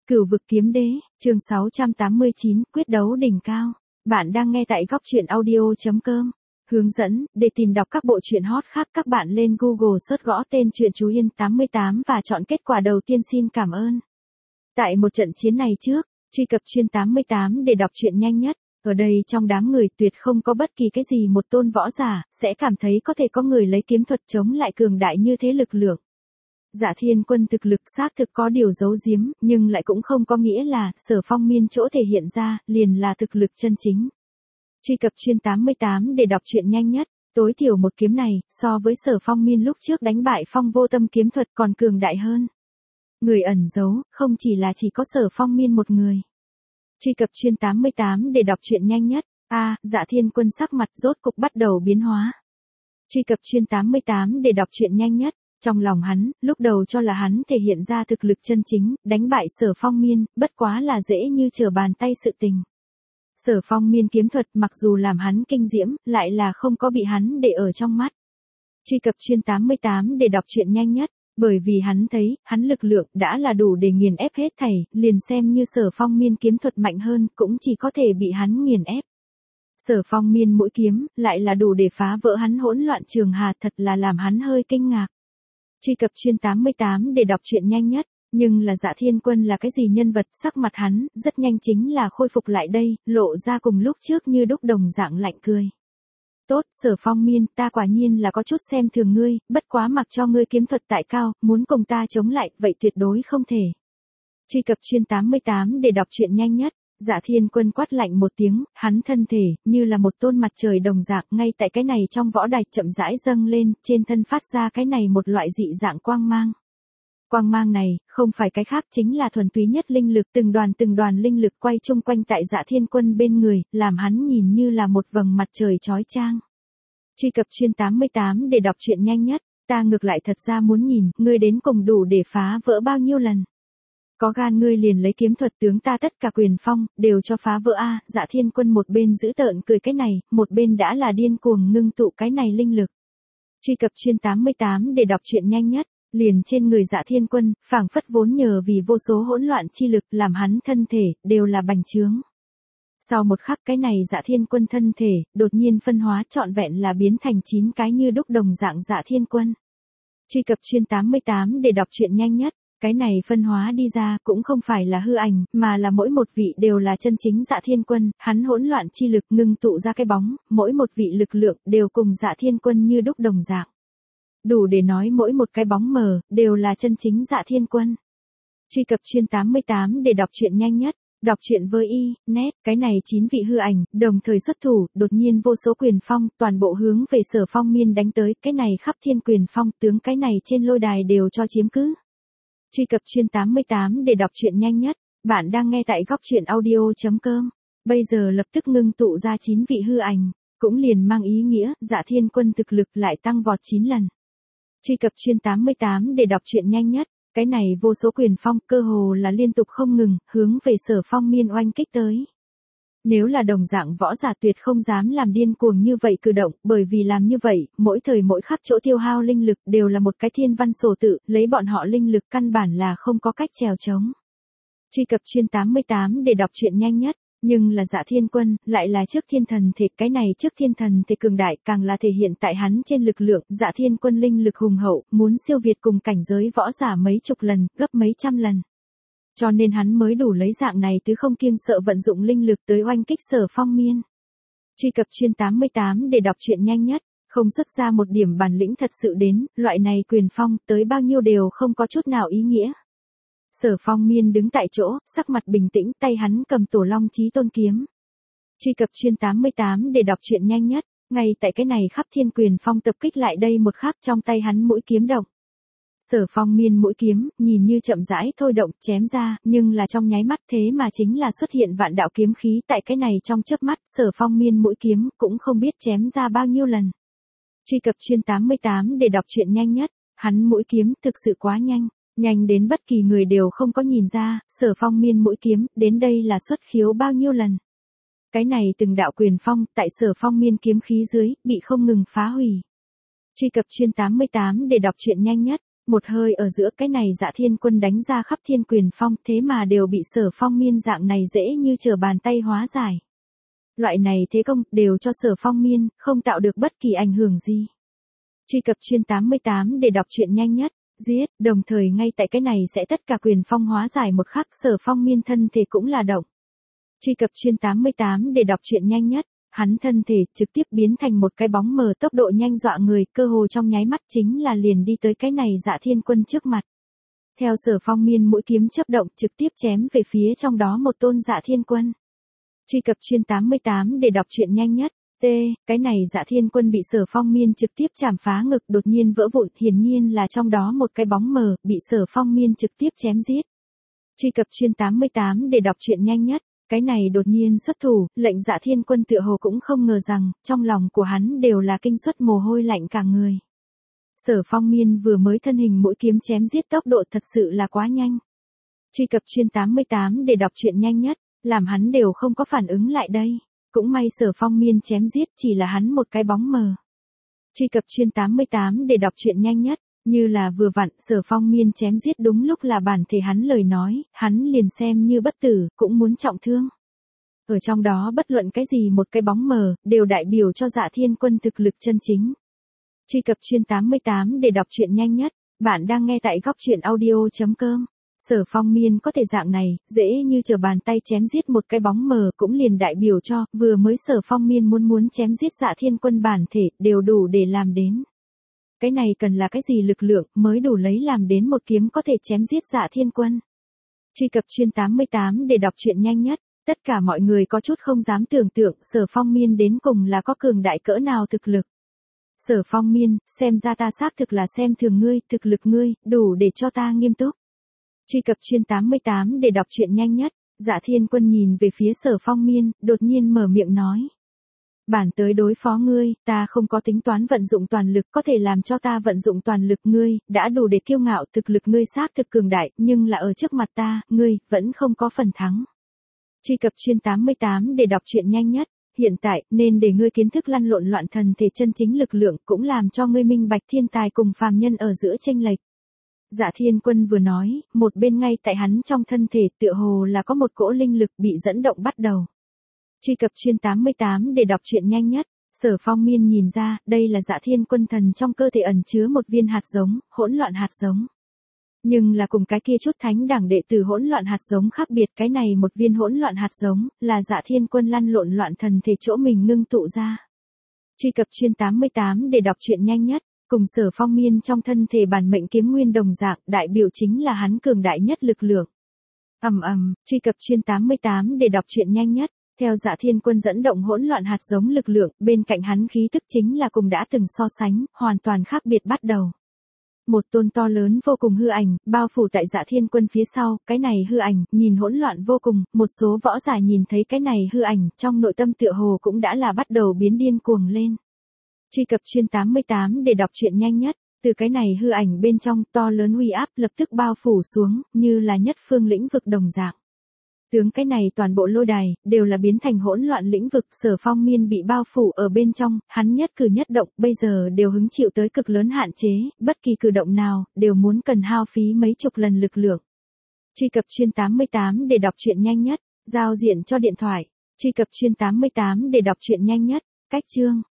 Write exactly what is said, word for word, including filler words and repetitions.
Cửu vực kiếm đế, chương sáu trăm tám mươi chín, quyết đấu đỉnh cao. Bạn đang nghe tại góc truyện audio.com. Hướng dẫn, để tìm đọc các bộ truyện hot khác các bạn lên Google search gõ tên truyện Chú Yên tám mươi tám và chọn kết quả đầu tiên xin cảm ơn. Tại một trận chiến này trước, truy cập chuyên tám mươi tám để đọc truyện nhanh nhất. Ở đây trong đám người tuyệt không có bất kỳ cái gì một tôn võ giả, sẽ cảm thấy có thể có người lấy kiếm thuật chống lại cường đại như thế lực lượng. Dạ Thiên Quân thực lực xác thực có điều giấu giếm, nhưng lại cũng không có nghĩa là Sở Phong Miên chỗ thể hiện ra liền là thực lực chân chính. Truy cập chuyên tám mươi tám để đọc truyện nhanh nhất, tối thiểu một kiếm này, so với Sở Phong Miên lúc trước đánh bại Phong Vô Tâm kiếm thuật còn cường đại hơn. Người ẩn giấu, không chỉ là chỉ có Sở Phong Miên một người. Truy cập chuyên tám mươi tám để đọc truyện nhanh nhất, a, à, Dạ Thiên Quân sắc mặt rốt cục bắt đầu biến hóa. Truy cập chuyên tám mươi tám để đọc truyện nhanh nhất. Trong lòng hắn, lúc đầu cho là hắn thể hiện ra thực lực chân chính, đánh bại Sở Phong Miên, bất quá là dễ như trở bàn tay sự tình. Sở Phong Miên kiếm thuật mặc dù làm hắn kinh diễm, lại là không có bị hắn để ở trong mắt. Truy cập chuyên tám mươi tám để đọc truyện nhanh nhất, bởi vì hắn thấy, hắn lực lượng đã là đủ để nghiền ép hết thảy, liền xem như Sở Phong Miên kiếm thuật mạnh hơn, cũng chỉ có thể bị hắn nghiền ép. Sở Phong Miên mũi kiếm, lại là đủ để phá vỡ hắn hỗn loạn trường hà, thật là làm hắn hơi kinh ngạc. Truy cập chuyên tám mươi tám để đọc truyện nhanh nhất, nhưng là Dạ Thiên Quân là cái gì nhân vật, sắc mặt hắn, rất nhanh chính là khôi phục lại đây, lộ ra cùng lúc trước như đúc đồng dạng lạnh cười. Tốt, Sở Phong Miên, ta quả nhiên là có chút xem thường ngươi, bất quá mặc cho ngươi kiếm thuật tại cao, muốn cùng ta chống lại, vậy tuyệt đối không thể. Truy cập chuyên tám mươi tám để đọc truyện nhanh nhất. Dạ Thiên Quân quát lạnh một tiếng, hắn thân thể, như là một tôn mặt trời đồng dạng, ngay tại cái này trong võ đài chậm rãi dâng lên, trên thân phát ra cái này một loại dị dạng quang mang. Quang mang này, không phải cái khác chính là thuần túy nhất linh lực, từng đoàn từng đoàn linh lực quay chung quanh tại Dạ Thiên Quân bên người, làm hắn nhìn như là một vầng mặt trời chói chang. Truy cập chuyên tám mươi tám để đọc truyện nhanh nhất, ta ngược lại thật ra muốn nhìn, ngươi đến cùng đủ để phá vỡ bao nhiêu lần. Có gan ngươi liền lấy kiếm thuật tướng ta tất cả quyền phong, đều cho phá vỡ a. Dạ Thiên Quân một bên giữ tợn cười cái này, một bên đã là điên cuồng ngưng tụ cái này linh lực. Truy cập chuyên tám mươi tám để đọc truyện nhanh nhất, liền trên người Dạ Thiên Quân, phảng phất vốn nhờ vì vô số hỗn loạn chi lực làm hắn thân thể, đều là bành trướng. Sau một khắc cái này Dạ Thiên Quân thân thể, đột nhiên phân hóa trọn vẹn là biến thành chín cái như đúc đồng dạng Dạ Thiên Quân. Truy cập chuyên tám mươi tám để đọc truyện nhanh nhất. Cái này phân hóa đi ra cũng không phải là hư ảnh, mà là mỗi một vị đều là chân chính Dạ Thiên Quân, hắn hỗn loạn chi lực ngưng tụ ra cái bóng, mỗi một vị lực lượng đều cùng Dạ Thiên Quân như đúc đồng dạng. Đủ để nói mỗi một cái bóng mờ, đều là chân chính Dạ Thiên Quân. Truy cập chuyên tám mươi tám để đọc truyện nhanh nhất, đọc truyện với y, net, cái này chín vị hư ảnh, đồng thời xuất thủ, đột nhiên vô số quyền phong, toàn bộ hướng về Sở Phong Miên đánh tới, cái này khắp thiên quyền phong, tướng cái này trên lôi đài đều cho chiếm cứ. Truy cập chuyên tám mươi tám để đọc truyện nhanh nhất, bạn đang nghe tại góc truyện audio.com. Bây giờ lập tức ngưng tụ ra chín vị hư ảnh, cũng liền mang ý nghĩa, Dạ Thiên Quân thực lực lại tăng vọt chín lần. Truy cập chuyên tám mươi tám để đọc truyện nhanh nhất, cái này vô số quyền phong, cơ hồ là liên tục không ngừng, hướng về Sở Phong Miên oanh kích tới. Nếu là đồng dạng võ giả tuyệt không dám làm điên cuồng như vậy cử động, bởi vì làm như vậy, mỗi thời mỗi khắc chỗ tiêu hao linh lực đều là một cái thiên văn sổ tự, lấy bọn họ linh lực căn bản là không có cách trèo trống. Truy cập chuyên tám mươi tám để đọc truyện nhanh nhất, nhưng là Dạ Thiên Quân, lại là trước thiên thần thể, cái này trước thiên thần thể cường đại càng là thể hiện tại hắn trên lực lượng, Dạ Thiên Quân linh lực hùng hậu, muốn siêu việt cùng cảnh giới võ giả mấy chục lần, gấp mấy trăm lần. Cho nên hắn mới đủ lấy dạng này tứ không kiêng sợ vận dụng linh lực tới oanh kích Sở Phong Miên. Truy cập chuyên tám mươi tám để đọc truyện nhanh nhất, không xuất ra một điểm bản lĩnh thật sự đến, loại này quyền phong tới bao nhiêu đều không có chút nào ý nghĩa. Sở Phong Miên đứng tại chỗ, sắc mặt bình tĩnh, tay hắn cầm Tổ Long Chí Tôn kiếm. Truy cập chuyên tám mươi tám để đọc truyện nhanh nhất, ngay tại cái này khắp thiên quyền phong tập kích lại đây một khắc trong tay hắn mũi kiếm động. Sở Phong Miên mũi kiếm, nhìn như chậm rãi thôi động, chém ra, nhưng là trong nháy mắt thế mà chính là xuất hiện vạn đạo kiếm khí tại cái này trong chớp mắt, Sở Phong Miên mũi kiếm, cũng không biết chém ra bao nhiêu lần. Truy cập chuyên tám mươi tám để đọc truyện nhanh nhất, hắn mũi kiếm, thực sự quá nhanh, nhanh đến bất kỳ người đều không có nhìn ra, Sở Phong Miên mũi kiếm, đến đây là xuất khiếu bao nhiêu lần. Cái này từng đạo quyền phong, tại Sở Phong Miên kiếm khí dưới, bị không ngừng phá hủy. Truy cập chuyên tám mươi tám để đọc truyện nhanh nhất. Một hơi ở giữa cái này Dạ Thiên Quân đánh ra khắp thiên quyền phong, thế mà đều bị Sở Phong Miên dạng này dễ như trở bàn tay hóa giải. Loại này thế công đều cho Sở Phong Miên, không tạo được bất kỳ ảnh hưởng gì. Truy cập chuyên tám mươi tám để đọc truyện nhanh nhất, giết, đồng thời ngay tại cái này sẽ tất cả quyền phong hóa giải một khắc, Sở Phong Miên thân thể cũng là động. Truy cập chuyên tám mươi tám để đọc truyện nhanh nhất, hắn thân thể trực tiếp biến thành một cái bóng mờ tốc độ nhanh dọa người, cơ hồ trong nháy mắt chính là liền đi tới cái này Dạ Thiên Quân trước mặt. Theo Sở Phong Miên mũi kiếm chớp động trực tiếp chém về phía trong đó một tôn Dạ Thiên Quân. Truy cập chuyên tám mươi tám để đọc truyện nhanh nhất. T, cái này Dạ Thiên Quân bị Sở Phong Miên trực tiếp chảm phá ngực đột nhiên vỡ vụn, hiển nhiên là trong đó một cái bóng mờ bị Sở Phong Miên trực tiếp chém giết. Truy cập chuyên tám mươi tám để đọc truyện nhanh nhất. Cái này đột nhiên xuất thủ, lệnh Dạ Thiên Quân tựa hồ cũng không ngờ rằng, trong lòng của hắn đều là kinh suất mồ hôi lạnh cả người. Sở Phong Miên vừa mới thân hình mũi kiếm chém giết tốc độ thật sự là quá nhanh. Truy cập chuyên tám mươi tám để đọc truyện nhanh nhất, làm hắn đều không có phản ứng lại đây. Cũng may Sở Phong Miên chém giết chỉ là hắn một cái bóng mờ. Truy cập chuyên tám mươi tám để đọc truyện nhanh nhất, như là vừa vặn Sở Phong Miên chém giết đúng lúc là bản thể hắn lời nói, hắn liền xem như bất tử, cũng muốn trọng thương. Ở trong đó bất luận cái gì một cái bóng mờ, đều đại biểu cho Dạ Thiên Quân thực lực chân chính. Truy cập chuyên tám mươi tám để đọc truyện nhanh nhất, bạn đang nghe tại góc truyện audio chấm com. Sở Phong Miên có thể dạng này, dễ như trở bàn tay chém giết một cái bóng mờ cũng liền đại biểu cho, vừa mới Sở Phong Miên muốn muốn chém giết Dạ Thiên Quân bản thể, đều đủ để làm đến. Cái này cần là cái gì lực lượng mới đủ lấy làm đến một kiếm có thể chém giết Dạ Thiên Quân. Truy cập chuyên tám mươi tám để đọc truyện nhanh nhất, tất cả mọi người có chút không dám tưởng tượng Sở Phong Miên đến cùng là có cường đại cỡ nào thực lực. Sở Phong Miên, xem ra ta xác thực là xem thường ngươi, thực lực ngươi, đủ để cho ta nghiêm túc. Truy cập chuyên tám mươi tám để đọc truyện nhanh nhất, Dạ Thiên Quân nhìn về phía Sở Phong Miên, đột nhiên mở miệng nói. Bản tới đối phó ngươi, ta không có tính toán vận dụng toàn lực có thể làm cho ta vận dụng toàn lực ngươi, đã đủ để kiêu ngạo thực lực ngươi xác thực cường đại, nhưng là ở trước mặt ta, ngươi, vẫn không có phần thắng. Truy cập chuyên tám mươi tám để đọc truyện nhanh nhất, hiện tại, nên để ngươi kiến thức lăn lộn loạn thần thể chân chính lực lượng cũng làm cho ngươi minh bạch thiên tài cùng phàm nhân ở giữa chênh lệch. Dạ Thiên Quân vừa nói, một bên ngay tại hắn trong thân thể tựa hồ là có một cỗ linh lực bị dẫn động bắt đầu. Truy cập chuyên tám mươi tám để đọc truyện nhanh nhất, Sở Phong Miên nhìn ra, đây là Dạ Thiên Quân thần trong cơ thể ẩn chứa một viên hạt giống, hỗn loạn hạt giống. Nhưng là cùng cái kia chút thánh đẳng đệ tử hỗn loạn hạt giống khác biệt, cái này một viên hỗn loạn hạt giống, là Dạ Thiên Quân lăn lộn loạn thần thể chỗ mình ngưng tụ ra. Truy cập chuyên tám mươi tám để đọc truyện nhanh nhất, cùng Sở Phong Miên trong thân thể bản mệnh kiếm nguyên đồng dạng, đại biểu chính là hắn cường đại nhất lực lượng. Ầm ầm, truy cập chuyên tám mươi tám để đọc truyện nhanh nhất. Theo Dạ Thiên Quân dẫn động hỗn loạn hạt giống lực lượng, bên cạnh hắn khí tức chính là cùng đã từng so sánh, hoàn toàn khác biệt bắt đầu. Một tôn to lớn vô cùng hư ảnh, bao phủ tại Dạ Thiên Quân phía sau, cái này hư ảnh, nhìn hỗn loạn vô cùng, một số võ giả nhìn thấy cái này hư ảnh, trong nội tâm tựa hồ cũng đã là bắt đầu biến điên cuồng lên. Truy cập chuyên tám mươi tám để đọc truyện nhanh nhất, từ cái này hư ảnh bên trong, to lớn uy áp lập tức bao phủ xuống, như là nhất phương lĩnh vực đồng dạng. Tướng cái này toàn bộ lôi đài, đều là biến thành hỗn loạn lĩnh vực, Sở Phong Miên bị bao phủ ở bên trong, hắn nhất cử nhất động, bây giờ đều hứng chịu tới cực lớn hạn chế, bất kỳ cử động nào, đều muốn cần hao phí mấy chục lần lực lượng. Truy cập chuyên tám mươi tám để đọc truyện nhanh nhất, giao diện cho điện thoại, truy cập chuyên tám mươi tám để đọc truyện nhanh nhất, cách chương,